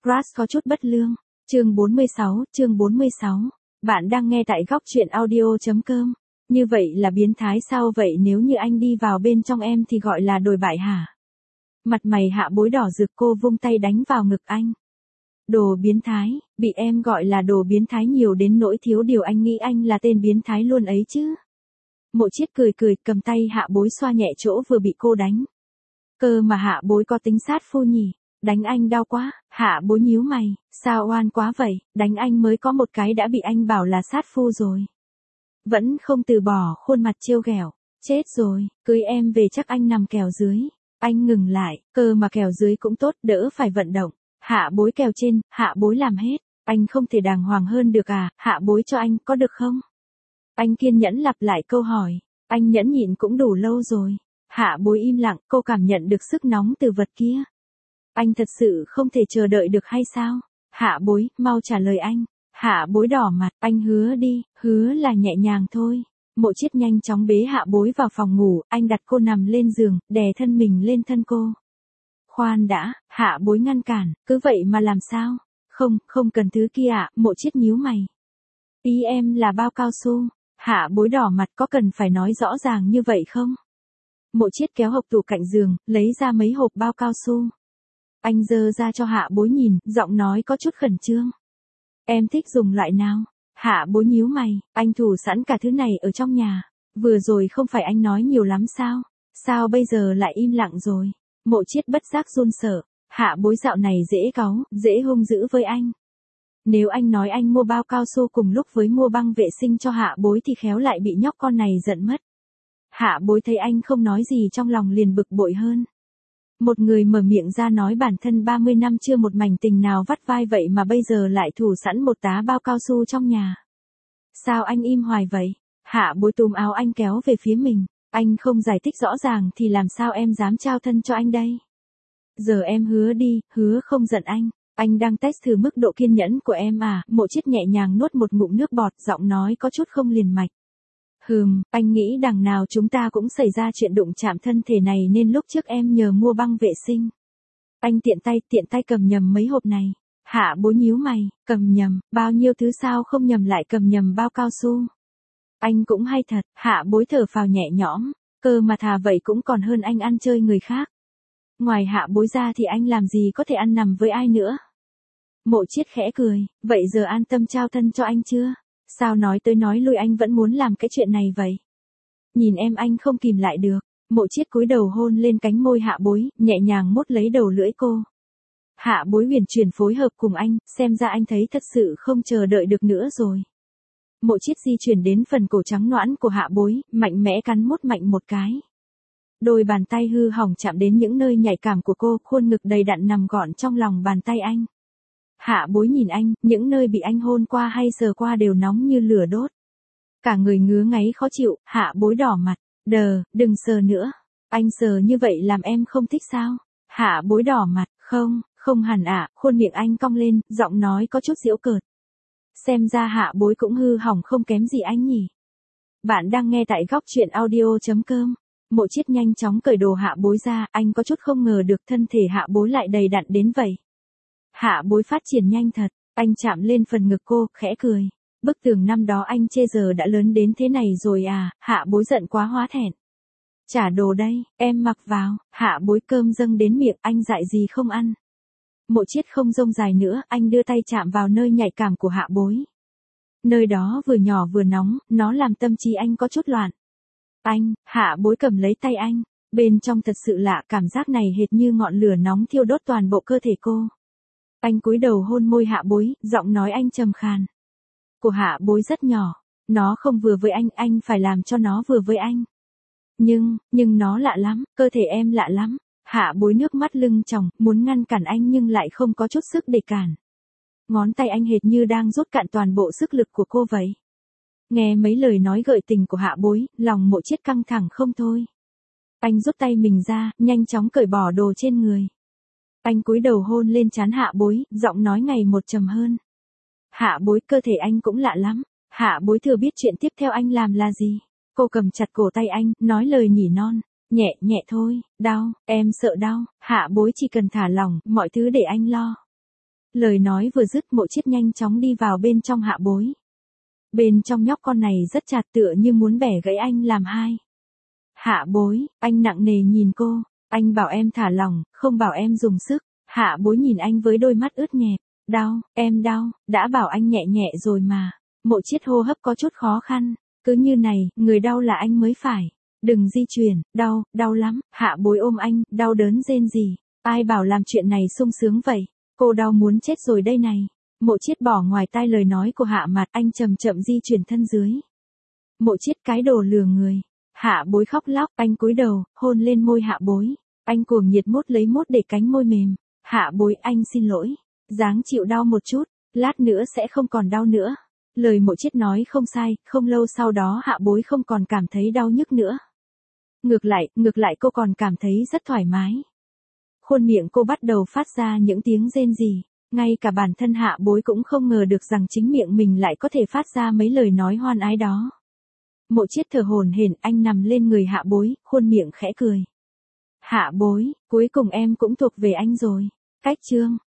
Crush có chút bất lương. Chương 46. Bạn đang nghe tại góc truyện audio.com. Như vậy là biến thái sao vậy, nếu như anh đi vào bên trong em thì gọi là đồi bại hả? Mặt mày Hạ Bối đỏ rực, cô vung tay đánh vào ngực anh. Đồ biến thái, bị em gọi là đồ biến thái nhiều đến nỗi thiếu điều anh nghĩ anh là tên biến thái luôn ấy chứ. Mộ Chiết cười cầm tay Hạ Bối xoa nhẹ chỗ vừa bị cô đánh. Cơ mà Hạ Bối có tính sát phu nhỉ? Đánh anh đau quá. Hạ Bối nhíu mày, sao oan quá vậy, đánh anh mới có một cái đã bị anh bảo là sát phu rồi. Vẫn không từ bỏ, khuôn mặt trêu ghẹo. Chết rồi, cưới em về chắc anh nằm kèo dưới. Anh ngừng lại, cơ mà kèo dưới cũng tốt, đỡ phải vận động. Hạ Bối kèo trên, Hạ Bối làm hết. Anh không thể đàng hoàng hơn được à, Hạ Bối cho anh, có được không? Anh kiên nhẫn lặp lại câu hỏi. Anh nhẫn nhịn cũng đủ lâu rồi. Hạ Bối im lặng, cô cảm nhận được sức nóng từ vật kia. Anh thật sự không thể chờ đợi được hay sao? Hạ Bối, mau trả lời anh. Hạ Bối đỏ mặt, anh hứa đi, hứa là nhẹ nhàng thôi. Mộ Chiết nhanh chóng bế Hạ Bối vào phòng ngủ, anh đặt cô nằm lên giường, đè thân mình lên thân cô. Khoan đã, Hạ Bối ngăn cản, cứ vậy mà làm sao? Không cần thứ kia ạ, Mộ Chiết nhíu mày. Ý em là bao cao su. Hạ Bối đỏ mặt, có cần phải nói rõ ràng như vậy không? Mộ Chiết kéo hộc tủ cạnh giường, lấy ra mấy hộp bao cao su. Anh giơ ra cho Hạ Bối nhìn, giọng nói có chút khẩn trương. Em thích dùng loại nào? Hạ Bối nhíu mày, anh thủ sẵn cả thứ này ở trong nhà. Vừa rồi không phải anh nói nhiều lắm sao? Sao bây giờ lại im lặng rồi? Mộ Chiết bất giác run sợ. Hạ Bối dạo này dễ cáu, dễ hung dữ với anh. Nếu anh nói anh mua bao cao su cùng lúc với mua băng vệ sinh cho Hạ Bối thì khéo lại bị nhóc con này giận mất. Hạ Bối thấy anh không nói gì trong lòng liền bực bội hơn. Một người mở miệng ra nói bản thân 30 năm chưa một mảnh tình nào vắt vai vậy mà bây giờ lại thủ sẵn một tá bao cao su trong nhà. Sao anh im hoài vậy? Hạ Bối túm áo anh kéo về phía mình. Anh không giải thích rõ ràng thì làm sao em dám trao thân cho anh đây? Giờ em hứa đi, hứa không giận anh. Anh đang test thử mức độ kiên nhẫn của em à? Mộ Chiết nhẹ nhàng nuốt một ngụm nước bọt, giọng nói có chút không liền mạch. Anh nghĩ đằng nào chúng ta cũng xảy ra chuyện đụng chạm thân thể này nên lúc trước em nhờ mua băng vệ sinh. Anh tiện tay cầm nhầm mấy hộp này. Hạ Bối nhíu mày, cầm nhầm, bao nhiêu thứ sao không nhầm lại cầm nhầm bao cao su. Anh cũng hay thật, Hạ Bối thở phào nhẹ nhõm, cơ mà thà vậy cũng còn hơn anh ăn chơi người khác. Ngoài Hạ Bối ra thì anh làm gì có thể ăn nằm với ai nữa. Mộ Chiết khẽ cười, vậy giờ an tâm trao thân cho anh chưa? Sao nói tới nói lui anh vẫn muốn làm cái chuyện này vậy? Nhìn em anh không kìm lại được. Mộ Chiết cúi đầu hôn lên cánh môi Hạ Bối, nhẹ nhàng mốt lấy đầu lưỡi cô. Hạ Bối huyền chuyển phối hợp cùng anh, xem ra anh thấy thật sự không chờ đợi được nữa rồi. Mộ Chiết di chuyển đến phần cổ trắng nõn của Hạ Bối, mạnh mẽ cắn mốt mạnh một cái. Đôi bàn tay hư hỏng chạm đến những nơi nhạy cảm của cô, khuôn ngực đầy đặn nằm gọn trong lòng bàn tay anh. Hạ Bối nhìn anh, những nơi bị anh hôn qua hay sờ qua đều nóng như lửa đốt. Cả người ngứa ngáy khó chịu, Hạ Bối đỏ mặt. Đừng sờ nữa. Anh sờ như vậy làm em không thích sao? Hạ Bối đỏ mặt, không hẳn ạ, khuôn miệng anh cong lên, giọng nói có chút giễu cợt. Xem ra Hạ Bối cũng hư hỏng không kém gì anh nhỉ. Bạn đang nghe tại góc truyện audio.com. Mộ Chiết nhanh chóng cởi đồ Hạ Bối ra, anh có chút không ngờ được thân thể Hạ Bối lại đầy đặn đến vậy. Hạ Bối phát triển nhanh thật, anh chạm lên phần ngực cô, khẽ cười. Bức tường năm đó anh chê giờ đã lớn đến thế này rồi à? Hạ Bối giận quá hóa thẹn. Trả đồ đây, em mặc vào. Hạ Bối cơm dâng đến miệng, anh dại gì không ăn. Mộ Chiết không dông dài nữa, anh đưa tay chạm vào nơi nhạy cảm của Hạ Bối. Nơi đó vừa nhỏ vừa nóng, nó làm tâm trí anh có chút loạn. Hạ Bối cầm lấy tay anh, bên trong thật sự lạ, cảm giác này hệt như ngọn lửa nóng thiêu đốt toàn bộ cơ thể cô. Anh cúi đầu hôn môi Hạ Bối, giọng nói anh trầm khàn. Của Hạ Bối rất nhỏ, nó không vừa với anh phải làm cho nó vừa với anh. Nhưng nó lạ lắm, cơ thể em lạ lắm. Hạ Bối nước mắt lưng tròng, muốn ngăn cản anh nhưng lại không có chút sức để cản. Ngón tay anh hệt như đang rút cạn toàn bộ sức lực của cô vậy. Nghe mấy lời nói gợi tình của Hạ Bối, lòng Mộ Chiết căng thẳng không thôi. Anh rút tay mình ra, nhanh chóng cởi bỏ đồ trên người. Anh cúi đầu hôn lên trán Hạ Bối, giọng nói ngày một trầm hơn. Hạ Bối, cơ thể anh cũng lạ lắm. Hạ Bối thừa biết chuyện tiếp theo anh làm là gì. Cô cầm chặt cổ tay anh, nói lời nhỉ non. Nhẹ thôi, đau, em sợ đau. Hạ Bối chỉ cần thả lỏng, mọi thứ để anh lo. Lời nói vừa dứt Mộ Chiết nhanh chóng đi vào bên trong Hạ Bối. Bên trong nhóc con này rất chặt tựa như muốn bẻ gãy anh làm hai. Hạ Bối, anh nặng nề nhìn cô, anh bảo em thả lỏng, không bảo em dùng sức. Hạ Bối nhìn anh với đôi mắt ướt nhẹp, đau, em đau, đã bảo anh nhẹ nhẹ rồi mà. Mộ Chiết hô hấp có chút khó khăn, cứ như này, người đau là anh mới phải. Đừng di chuyển, đau, đau lắm. Hạ Bối ôm anh, đau đớn rên rỉ. Ai bảo làm chuyện này sung sướng vậy, cô đau muốn chết rồi đây này. Mộ Chiết bỏ ngoài tai lời nói của Hạ Mạt, anh chậm chậm di chuyển thân dưới. Mộ Chiết cái đồ lừa người. Hạ Bối khóc lóc, anh cúi đầu, hôn lên môi Hạ Bối. Anh cuồng nhiệt mút lấy mốt để cánh môi mềm. Hạ Bối, anh xin lỗi. Dáng chịu đau một chút, lát nữa sẽ không còn đau nữa. Lời Mộ Chiết nói không sai, không lâu sau đó Hạ Bối không còn cảm thấy đau nhức nữa. Ngược lại cô còn cảm thấy rất thoải mái. Khuôn miệng cô bắt đầu phát ra những tiếng rên rỉ. Ngay cả bản thân Hạ Bối cũng không ngờ được rằng chính miệng mình lại có thể phát ra mấy lời nói hoan ái đó. Mộ Chiết thở hổn hển, anh nằm lên người Hạ Bối, khuôn miệng khẽ cười. Hạ Bối, cuối cùng em cũng thuộc về anh rồi. Cách chương